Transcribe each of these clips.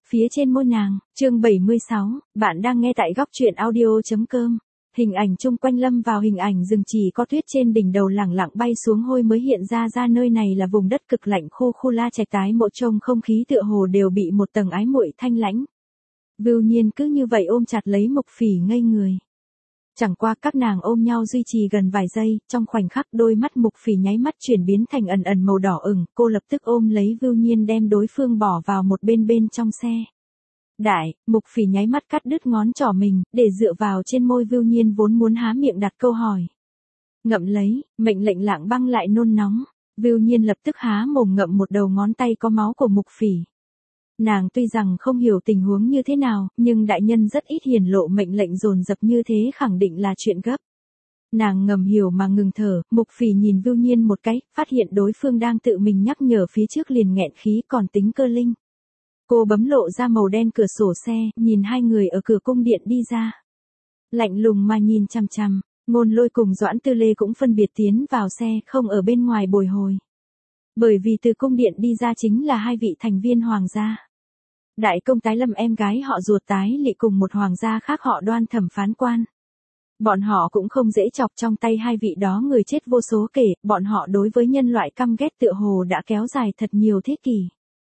phía trên môi nàng. Chương 76, bạn đang nghe tại góc truyện audio.com. Hình ảnh chung quanh lâm vào hình ảnh rừng, chỉ có tuyết trên đỉnh đầu lẳng lặng bay xuống, hôi mới hiện ra nơi này là vùng đất cực lạnh khô khu La Trạch tái mộ, trông không khí tựa hồ đều bị một tầng ái muội thanh lãnh. Vưu Nhiên cứ như vậy ôm chặt lấy Mục Phỉ ngây người. Chẳng qua các nàng ôm nhau duy trì gần vài giây, trong khoảnh khắc đôi mắt Mục Phỉ nháy mắt chuyển biến thành ẩn ẩn màu đỏ ửng, cô lập tức ôm lấy Vưu Nhiên đem đối phương bỏ vào một bên trong xe. Đại, Mục Phỉ nháy mắt cắt đứt ngón trỏ mình, để dựa vào trên môi Vưu Nhiên vốn muốn há miệng đặt câu hỏi. Ngậm lấy, mệnh lệnh Lạng Băng lại nôn nóng. Vưu Nhiên lập tức há mồm ngậm một đầu ngón tay có máu của Mục Phỉ. Nàng tuy rằng không hiểu tình huống như thế nào, nhưng đại nhân rất ít hiển lộ mệnh lệnh dồn dập như thế khẳng định là chuyện gấp. Nàng ngầm hiểu mà ngừng thở, Mục Phỉ nhìn Vưu Nhiên một cái, phát hiện đối phương đang tự mình nhắc nhở phía trước liền nghẹn khí còn tính cơ linh. Cô bấm lộ ra màu đen cửa sổ xe, nhìn hai người ở cửa cung điện đi ra. Lạnh lùng mà nhìn chằm chằm, Ngôn Lôi cùng Doãn Tư Lê cũng phân biệt tiến vào xe, không ở bên ngoài bồi hồi. Bởi vì từ cung điện đi ra chính là hai vị thành viên hoàng gia. Đại công tái Lâm em gái họ ruột Tái Lị cùng một hoàng gia khác họ Đoan thẩm phán quan. Bọn họ cũng không dễ chọc, trong tay hai vị đó người chết vô số kể, bọn họ đối với nhân loại căm ghét tựa hồ đã kéo dài thật nhiều thế kỷ.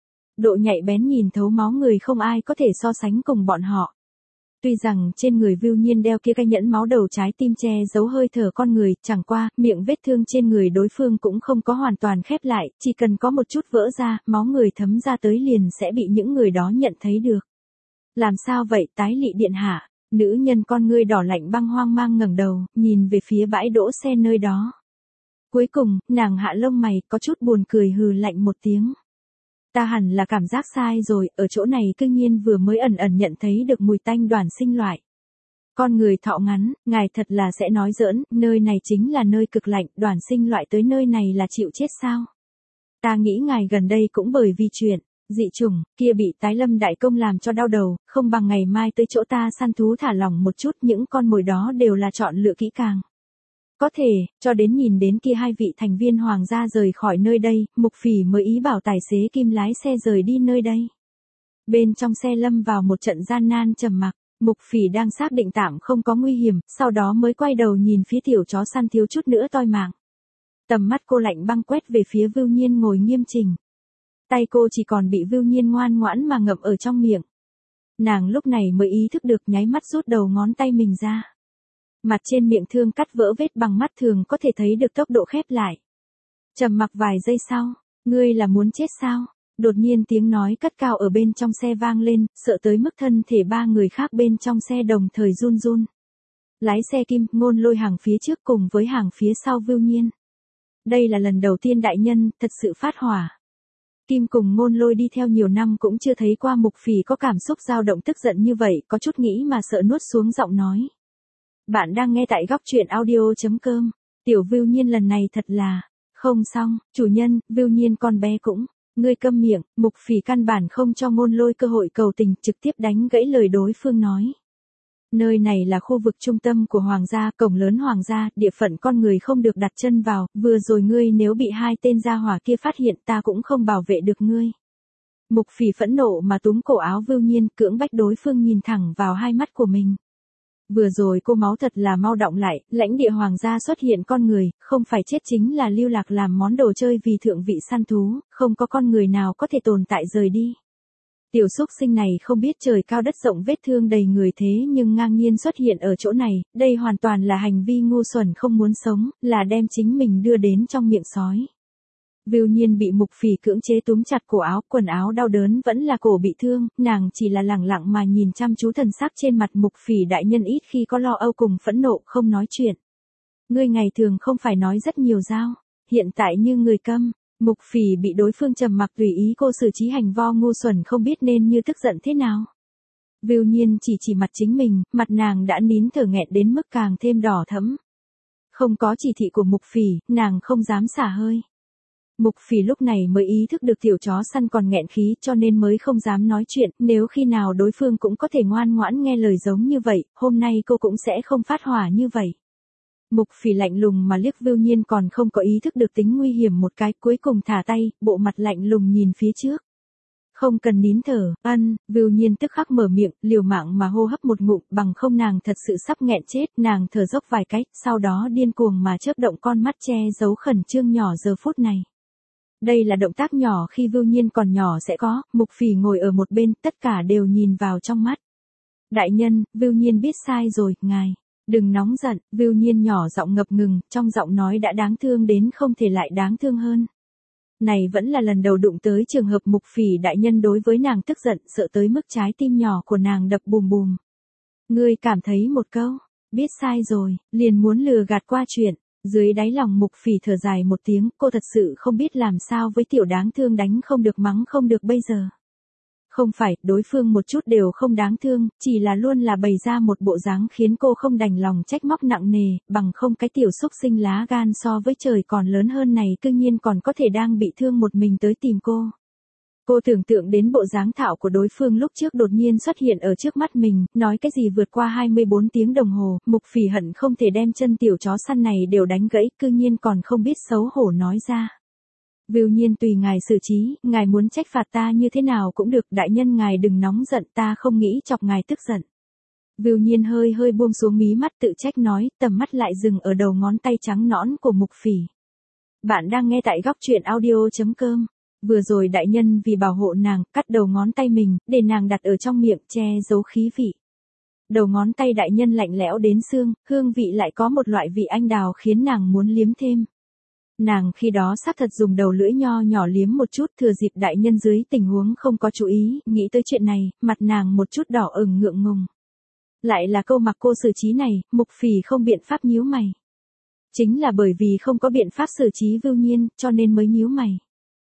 Độ nhạy bén nhìn thấu máu người không ai có thể so sánh cùng bọn họ. Tuy rằng trên người Vưu Nhiên đeo kia cái nhẫn máu đầu trái tim che giấu hơi thở con người, chẳng qua, miệng vết thương trên người đối phương cũng không có hoàn toàn khép lại, chỉ cần có một chút vỡ ra, máu người thấm ra tới liền sẽ bị những người đó nhận thấy được. Làm sao vậy Tái Lị điện hạ? Nữ nhân con ngươi đỏ lạnh băng hoang mang ngẩng đầu, nhìn về phía bãi đỗ xe nơi đó. Cuối cùng, nàng hạ lông mày, có chút buồn cười hừ lạnh một tiếng. Ta hẳn là cảm giác sai rồi, ở chỗ này cương nhiên vừa mới ẩn ẩn nhận thấy được mùi tanh đoàn sinh loại. Con người thọ ngắn, ngài thật là sẽ nói giỡn, nơi này chính là nơi cực lạnh, đoàn sinh loại tới nơi này là chịu chết sao? Ta nghĩ ngài gần đây cũng bởi vì chuyện dị chủng kia bị Tái Lâm đại công làm cho đau đầu, không bằng ngày mai tới chỗ ta săn thú thả lỏng một chút, những con mồi đó đều là chọn lựa kỹ càng. Có thể, cho đến nhìn đến kia hai vị thành viên hoàng gia rời khỏi nơi đây, Mục Phỉ mới ý bảo tài xế Kim lái xe rời đi nơi đây. Bên trong xe lâm vào một trận gian nan trầm mặc, Mục Phỉ đang xác định tạm không có nguy hiểm, sau đó mới quay đầu nhìn phía tiểu chó săn thiếu chút nữa toi mạng. Tầm mắt cô lạnh băng quét về phía Vưu Nhiên ngồi nghiêm chỉnh. Tay cô chỉ còn bị Vưu Nhiên ngoan ngoãn mà ngậm ở trong miệng. Nàng lúc này mới ý thức được, nháy mắt rút đầu ngón tay mình ra. Mặt trên miệng thương cắt vỡ vết bằng mắt thường có thể thấy được tốc độ khép lại. Trầm mặc vài giây sau, ngươi là muốn chết sao? Đột nhiên tiếng nói cất cao ở bên trong xe vang lên, sợ tới mức thân thể ba người khác bên trong xe đồng thời run run. Lái xe Kim, Ngôn Lôi hàng phía trước cùng với hàng phía sau Vưu Nhiên. Đây là lần đầu tiên đại nhân thật sự phát hỏa. Kim cùng Ngôn Lôi đi theo nhiều năm cũng chưa thấy qua Mục Phỉ có cảm xúc dao động tức giận như vậy, có chút nghĩ mà sợ nuốt xuống giọng nói. Bạn đang nghe tại góc truyện audio.com. Tiểu Vưu Nhiên lần này thật là không xong, chủ nhân, Vưu Nhiên con bé cũng, ngươi câm miệng. Mục Phỉ căn bản không cho Ngôn Lôi cơ hội cầu tình, trực tiếp đánh gãy lời đối phương nói. Nơi này là khu vực trung tâm của hoàng gia, cổng lớn hoàng gia, địa phận con người không được đặt chân vào, vừa rồi ngươi nếu bị hai tên gia hỏa kia phát hiện ta cũng không bảo vệ được ngươi. Mục Phỉ phẫn nộ mà túm cổ áo Vưu Nhiên, cưỡng bách đối phương nhìn thẳng vào hai mắt của mình. Vừa rồi cô máu thật là mau đọng lại, lãnh địa hoàng gia xuất hiện con người, không phải chết chính là lưu lạc làm món đồ chơi vì thượng vị săn thú, không có con người nào có thể tồn tại rời đi. Tiểu xúc sinh này không biết trời cao đất rộng, vết thương đầy người thế nhưng ngang nhiên xuất hiện ở chỗ này, đây hoàn toàn là hành vi ngu xuẩn không muốn sống, là đem chính mình đưa đến trong miệng sói. Vưu Nhiên bị Mục Phỉ cưỡng chế túm chặt cổ áo, quần áo đau đớn vẫn là cổ bị thương, nàng chỉ là lẳng lặng mà nhìn chăm chú thần sắc trên mặt Mục Phỉ đại nhân, ít khi có lo âu cùng phẫn nộ, không nói chuyện. Ngươi ngày thường không phải nói rất nhiều giao, hiện tại như người câm. Mục Phỉ bị đối phương trầm mặc tùy ý cô xử trí hành vo ngu xuẩn không biết nên như tức giận thế nào. Vưu Nhiên chỉ mặt chính mình, mặt nàng đã nín thở nghẹn đến mức càng thêm đỏ thẫm. Không có chỉ thị của Mục Phỉ, nàng không dám xả hơi. Mục Phỉ lúc này mới ý thức được tiểu chó săn còn nghẹn khí cho nên mới không dám nói chuyện, nếu khi nào đối phương cũng có thể ngoan ngoãn nghe lời giống như vậy, hôm nay cô cũng sẽ không phát hỏa như vậy. Mục Phỉ lạnh lùng mà liếc Vưu Nhiên còn không có ý thức được tính nguy hiểm một cái, cuối cùng thả tay, bộ mặt lạnh lùng nhìn phía trước. Không cần nín thở, Vưu Nhiên tức khắc mở miệng, liều mạng mà hô hấp một ngụm, bằng không nàng thật sự sắp nghẹn chết, nàng thở dốc vài cách, sau đó điên cuồng mà chớp động con mắt che giấu khẩn trương nhỏ giờ phút này. Đây là động tác nhỏ khi Vưu Nhiên còn nhỏ sẽ có, Mục Phỉ ngồi ở một bên, tất cả đều nhìn vào trong mắt. Đại nhân, Vưu Nhiên biết sai rồi, ngài. Đừng nóng giận, Vưu Nhiên nhỏ giọng ngập ngừng, trong giọng nói đã đáng thương đến không thể lại đáng thương hơn. Này vẫn là lần đầu đụng tới trường hợp Mục Phỉ đại nhân đối với nàng tức giận, sợ tới mức trái tim nhỏ của nàng đập bùm bùm. Ngươi cảm thấy một câu, biết sai rồi, liền muốn lừa gạt qua chuyện. Dưới đáy lòng Mục Phỉ thở dài một tiếng, cô thật sự không biết làm sao với tiểu đáng thương đánh không được mắng không được bây giờ. Không phải, đối phương một chút đều không đáng thương, chỉ là luôn là bày ra một bộ dáng khiến cô không đành lòng trách móc nặng nề, bằng không cái tiểu xúc sinh lá gan so với trời còn lớn hơn này cư nhiên còn có thể đang bị thương một mình tới tìm cô. Cô tưởng tượng đến bộ dáng thạo của đối phương lúc trước đột nhiên xuất hiện ở trước mắt mình, nói cái gì vượt qua 24 tiếng đồng hồ, Mục Phỉ hận không thể đem chân tiểu chó săn này đều đánh gãy, cư nhiên còn không biết xấu hổ nói ra. Vưu Nhiên tùy ngài xử trí, ngài muốn trách phạt ta như thế nào cũng được, đại nhân ngài đừng nóng giận, ta không nghĩ chọc ngài tức giận. Vưu Nhiên hơi hơi buông xuống mí mắt tự trách nói, tầm mắt lại dừng ở đầu ngón tay trắng nõn của Mục Phỉ. Bạn đang nghe tại góc truyện audio.com. Vừa rồi đại nhân vì bảo hộ nàng, cắt đầu ngón tay mình, để nàng đặt ở trong miệng che giấu khí vị. Đầu ngón tay đại nhân lạnh lẽo đến xương, hương vị lại có một loại vị anh đào khiến nàng muốn liếm thêm. Nàng khi đó xác thật dùng đầu lưỡi nho nhỏ liếm một chút, thừa dịp đại nhân dưới tình huống không có chú ý, nghĩ tới chuyện này, mặt nàng một chút đỏ ửng ngượng ngùng. Lại là câu mặc cô xử trí này, Mục Phỉ không biện pháp nhíu mày. Chính là bởi vì không có biện pháp xử trí Vưu Nhiên, cho nên mới nhíu mày.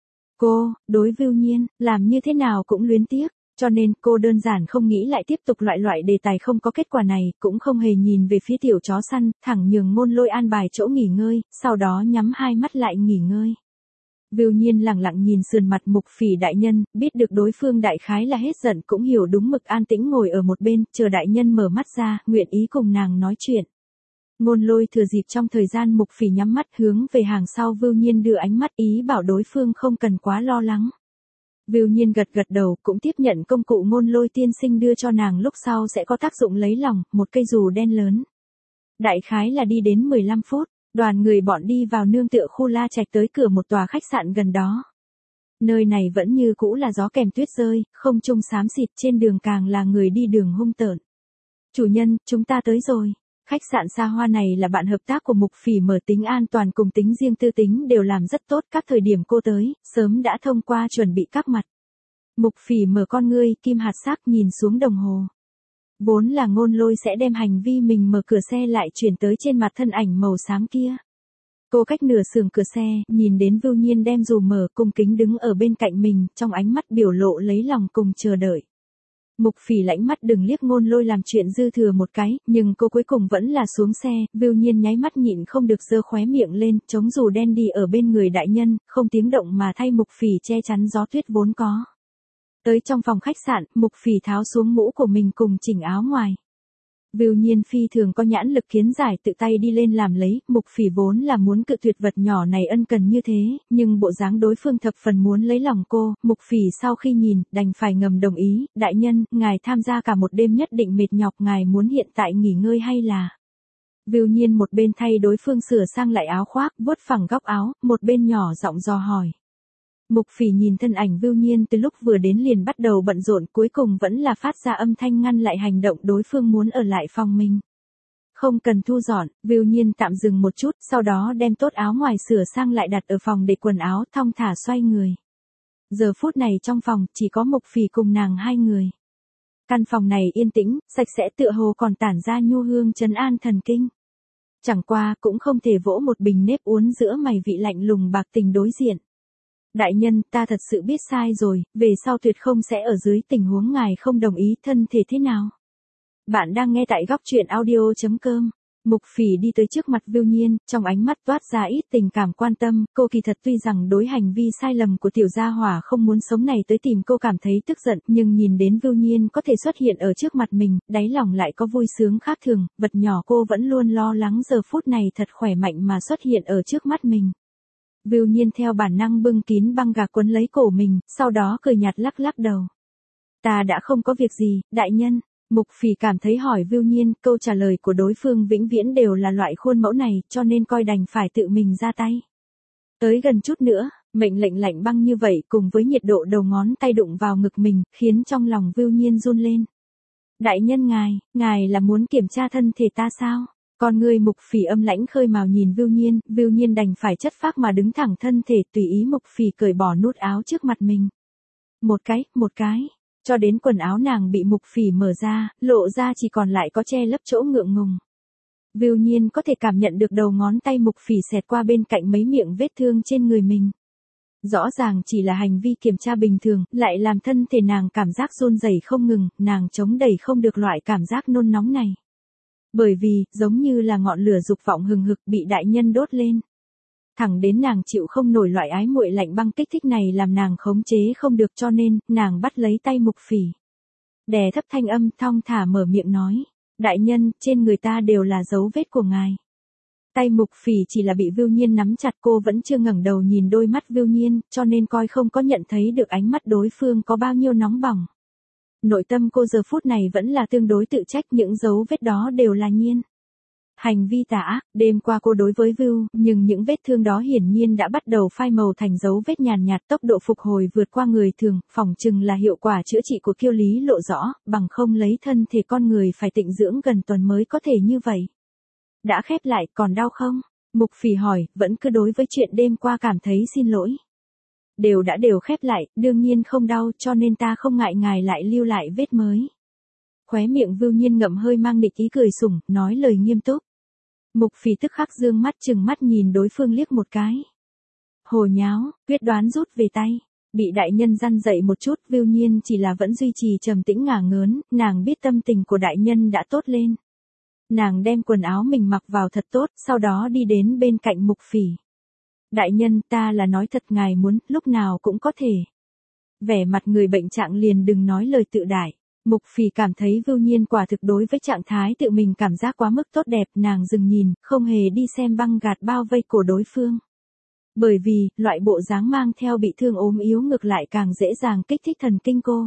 Cô, đối Vưu Nhiên, làm như thế nào cũng luyến tiếc, cho nên cô đơn giản không nghĩ lại tiếp tục loại đề tài không có kết quả này, cũng không hề nhìn về phía tiểu chó săn, thẳng nhường Ngôn Lôi an bài chỗ nghỉ ngơi, sau đó nhắm hai mắt lại nghỉ ngơi. Vưu Nhiên lặng lặng nhìn sườn mặt Mục Phỉ đại nhân, biết được đối phương đại khái là hết giận cũng hiểu đúng mực, an tĩnh ngồi ở một bên, chờ đại nhân mở mắt ra, nguyện ý cùng nàng nói chuyện. Ngôn Lôi thừa dịp trong thời gian Mục Phỉ nhắm mắt hướng về hàng sau Vưu Nhiên đưa ánh mắt ý bảo đối phương không cần quá lo lắng. Vưu Nhiên gật gật đầu, cũng tiếp nhận công cụ Ngôn Lôi tiên sinh đưa cho nàng lúc sau sẽ có tác dụng lấy lòng, một cây dù đen lớn. Đại khái là đi đến 15 phút, đoàn người bọn đi vào nương tựa khu La Trạch tới cửa một tòa khách sạn gần đó. Nơi này vẫn như cũ là gió kèm tuyết rơi, không trung xám xịt, trên đường càng là người đi đường hung tợn. Chủ nhân, chúng ta tới rồi. Khách sạn xa hoa này là bạn hợp tác của Mục Phỉ, mở tính an toàn cùng tính riêng tư tính đều làm rất tốt, các thời điểm cô tới, sớm đã thông qua chuẩn bị các mặt. Mục Phỉ mở con ngươi, kim hạt sắc nhìn xuống đồng hồ. Vốn là Ngôn Lôi sẽ đem hành vi mình mở cửa xe lại chuyển tới trên mặt thân ảnh màu xám kia. Cô cách nửa sườn cửa xe, nhìn đến Vưu Nhiên đem dù mở, cung kính đứng ở bên cạnh mình, trong ánh mắt biểu lộ lấy lòng cùng chờ đợi. Mục Phỉ lãnh mắt đừng liếc Ngôn Lôi làm chuyện dư thừa một cái, nhưng cô cuối cùng vẫn là xuống xe, Vưu Nhiên nháy mắt nhịn không được giơ khóe miệng lên, chống dù đen đi ở bên người đại nhân, không tiếng động mà thay Mục Phỉ che chắn gió tuyết vốn có. Tới trong phòng khách sạn, Mục Phỉ tháo xuống mũ của mình cùng chỉnh áo ngoài. Vưu Nhiên phi thường có nhãn lực kiến giải, tự tay đi lên làm lấy, Mục Phỉ vốn là muốn cự tuyệt vật nhỏ này ân cần như thế, nhưng bộ dáng đối phương thập phần muốn lấy lòng cô, Mục Phỉ sau khi nhìn, đành phải ngầm đồng ý, đại nhân, ngài tham gia cả một đêm nhất định mệt nhọc, ngài muốn hiện tại nghỉ ngơi hay là... Vưu Nhiên một bên thay đối phương sửa sang lại áo khoác, vuốt phẳng góc áo, một bên nhỏ giọng dò hỏi. Mục Phỉ nhìn thân ảnh Vưu Nhiên từ lúc vừa đến liền bắt đầu bận rộn, cuối cùng vẫn là phát ra âm thanh ngăn lại hành động đối phương muốn ở lại phòng mình. Không cần thu dọn, Vưu Nhiên tạm dừng một chút, sau đó đem tốt áo ngoài sửa sang lại đặt ở phòng để quần áo, thong thả xoay người. Giờ phút này trong phòng, chỉ có Mục Phỉ cùng nàng hai người. Căn phòng này yên tĩnh, sạch sẽ, tựa hồ còn tản ra nhu hương trấn an thần kinh. Chẳng qua, cũng không thể vỗ một bình nếp uốn giữa mày vị lạnh lùng bạc tình đối diện. Đại nhân, ta thật sự biết sai rồi, về sau tuyệt không sẽ ở dưới tình huống ngài không đồng ý, thân thể thế nào. Bạn đang nghe tại góc truyện audio.com. Mục Phỉ đi tới trước mặt Vưu Nhiên, trong ánh mắt toát ra ít tình cảm quan tâm, cô kỳ thật tuy rằng đối hành vi sai lầm của tiểu gia hỏa không muốn sống này tới tìm cô cảm thấy tức giận, nhưng nhìn đến Vưu Nhiên có thể xuất hiện ở trước mặt mình, đáy lòng lại có vui sướng khác thường, vật nhỏ cô vẫn luôn lo lắng giờ phút này thật khỏe mạnh mà xuất hiện ở trước mắt mình. Vưu Nhiên theo bản năng bưng kín băng gạc quấn lấy cổ mình, sau đó cười nhạt lắc lắc đầu. Ta đã không có việc gì, đại nhân. Mục Phỉ cảm thấy hỏi Vưu Nhiên, câu trả lời của đối phương vĩnh viễn đều là loại khuôn mẫu này, cho nên coi đành phải tự mình ra tay. Tới gần chút nữa, mệnh lệnh lạnh băng như vậy cùng với nhiệt độ đầu ngón tay đụng vào ngực mình, khiến trong lòng Vưu Nhiên run lên. Đại nhân ngài là muốn kiểm tra thân thể ta sao? Con người Mục Phỉ âm lãnh khơi mào nhìn Vưu Nhiên đành phải chất phác mà đứng thẳng thân thể tùy ý Mục Phỉ cởi bỏ nút áo trước mặt mình. Một cái, cho đến quần áo nàng bị Mục Phỉ mở ra, lộ ra chỉ còn lại có che lấp chỗ ngượng ngùng. Vưu Nhiên có thể cảm nhận được đầu ngón tay Mục Phỉ xẹt qua bên cạnh mấy miệng vết thương trên người mình. Rõ ràng chỉ là hành vi kiểm tra bình thường, lại làm thân thể nàng cảm giác run rẩy không ngừng, nàng chống đẩy không được loại cảm giác nôn nóng này. Bởi vì, giống như là ngọn lửa dục vọng hừng hực bị đại nhân đốt lên. Thẳng đến nàng chịu không nổi loại ái muội lạnh băng kích thích này làm nàng khống chế không được, cho nên, nàng bắt lấy tay Mục Phỉ. Đè thấp thanh âm thong thả mở miệng nói. Đại nhân, trên người ta đều là dấu vết của ngài. Tay Mục Phỉ chỉ là bị Vưu Nhiên nắm chặt, cô vẫn chưa ngẩng đầu nhìn đôi mắt Vưu Nhiên, cho nên coi không có nhận thấy được ánh mắt đối phương có bao nhiêu nóng bỏng. Nội tâm cô giờ phút này vẫn là tương đối tự trách, những dấu vết đó đều là Nhiên. Hành vi tà ác, đêm qua cô đối với Vưu, nhưng những vết thương đó hiển nhiên đã bắt đầu phai màu thành dấu vết nhàn nhạt, tốc độ phục hồi vượt qua người thường, phỏng chừng là hiệu quả chữa trị của Kiêu Lý lộ rõ, bằng không lấy thân thể con người phải tịnh dưỡng gần tuần mới có thể như vậy. Đã khép lại, còn đau không? Mục Phỉ hỏi, vẫn cứ đối với chuyện đêm qua cảm thấy xin lỗi. Đều khép lại, đương nhiên không đau, cho nên ta không ngại ngài lại lưu lại vết mới. Khóe miệng Vưu Nhiên ngậm hơi mang địch ý cười sủng, nói lời nghiêm túc. Mục Phỉ tức khắc dương mắt trừng mắt nhìn đối phương liếc một cái. Hồ nháo, quyết đoán rút về tay. Bị đại nhân răn dậy một chút, Vưu Nhiên chỉ là vẫn duy trì trầm tĩnh ngả ngớn, nàng biết tâm tình của đại nhân đã tốt lên. Nàng đem quần áo mình mặc vào thật tốt, sau đó đi đến bên cạnh Mục Phỉ. Đại nhân, ta là nói thật, ngài muốn, lúc nào cũng có thể. Vẻ mặt người bệnh trạng liền đừng nói lời tự đại. Mục Phỉ cảm thấy Vưu Nhiên quả thực đối với trạng thái tự mình cảm giác quá mức tốt đẹp, nàng dừng nhìn, không hề đi xem băng gạt bao vây cổ đối phương. Bởi vì, loại bộ dáng mang theo bị thương ốm yếu ngược lại càng dễ dàng kích thích thần kinh cô.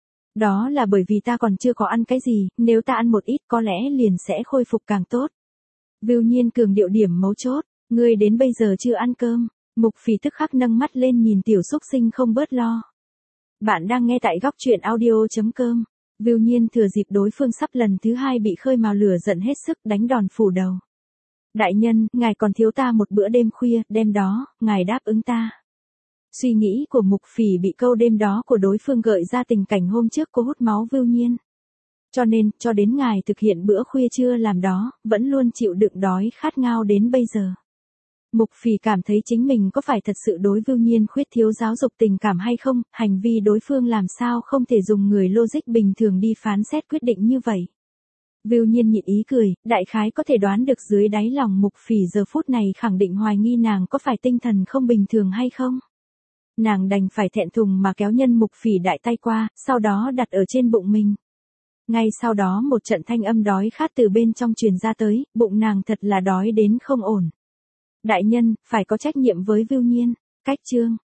Đó là bởi vì ta còn chưa có ăn cái gì, nếu ta ăn một ít có lẽ liền sẽ khôi phục càng tốt. Vưu Nhiên cường điệu điểm mấu chốt, ngươi đến bây giờ chưa ăn cơm. Mục Phỉ tức khắc nâng mắt lên nhìn tiểu xúc sinh không bớt lo. Bạn đang nghe tại góc truyện audio.com. Vưu Nhiên thừa dịp đối phương sắp lần thứ hai bị khơi mào lửa giận hết sức đánh đòn phủ đầu. Đại nhân, ngài còn thiếu ta một bữa đêm khuya, đêm đó, ngài đáp ứng ta. Suy nghĩ của Mục Phỉ bị câu đêm đó của đối phương gợi ra tình cảnh hôm trước cô hút máu Vưu Nhiên. Cho nên, cho đến ngài thực hiện bữa khuya trưa làm đó, vẫn luôn chịu đựng đói khát ngao đến bây giờ. Mục Phỉ cảm thấy chính mình có phải thật sự đối Vưu Nhiên khuyết thiếu giáo dục tình cảm hay không, hành vi đối phương làm sao không thể dùng người logic bình thường đi phán xét quyết định như vậy. Vưu Nhiên nhịn ý cười, đại khái có thể đoán được dưới đáy lòng Mục Phỉ giờ phút này khẳng định hoài nghi nàng có phải tinh thần không bình thường hay không. Nàng đành phải thẹn thùng mà kéo nhân Mục Phỉ đại tay qua, sau đó đặt ở trên bụng mình. Ngay sau đó một trận thanh âm đói khát từ bên trong truyền ra tới, bụng nàng thật là đói đến không ổn. Đại nhân, phải có trách nhiệm với Vưu Nhiên. Cách chương